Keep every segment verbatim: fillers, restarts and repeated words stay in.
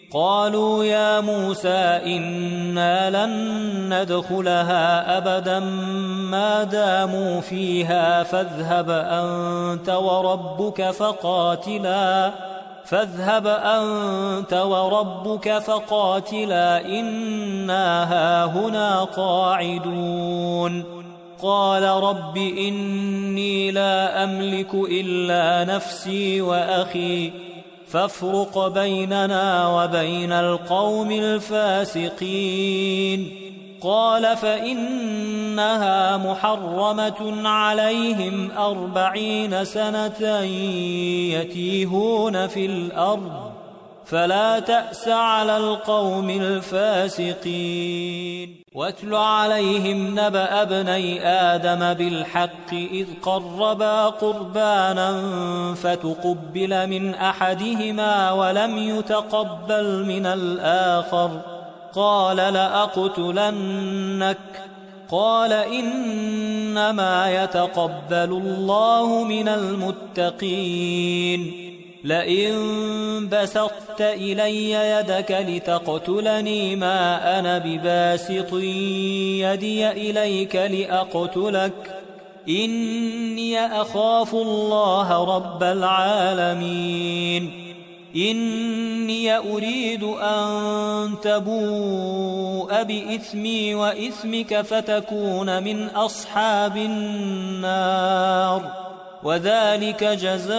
قالوا يا موسى إنا لن ندخلها أبدا ما داموا فيها فاذهب أنت وربك فقاتلا فاذهب أنت وربك فقاتلا إنا هاهنا قاعدون قال رب إني لا أملك إلا نفسي وأخي فافرق بيننا وبين القوم الفاسقين قال فإنها محرمة عليهم أربعين سنة يتيهون في الأرض فلا تأس على القوم الفاسقين واتل عليهم نبأ ابني آدم بالحق إذ قربا قربانا فتقبل من أحدهما ولم يتقبل من الآخر قال لأقتلنك قال إنما يتقبل الله من المتقين لئن بسطت إلي يدك لتقتلني ما أنا بباسط يدي إليك لأقتلك إني أخاف الله رب العالمين إني أريد أن تبوء بإثمي وإثمك فتكون من أصحاب النار وذلك جزاء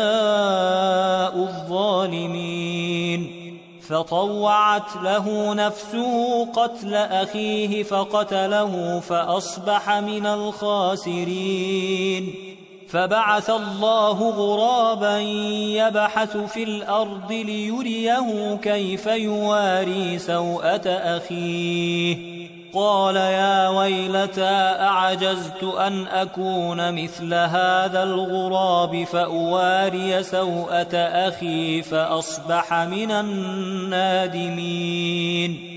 الظالمين فطوعت له نفسه قتل أخيه فقتله فأصبح من الخاسرين فبعث الله غرابا يبحث في الأرض ليريه كيف يواري سوءة أخيه قال يا ويلتى أعجزت أن أكون مثل هذا الغراب فأواري سوءة أخي فأصبح من النادمين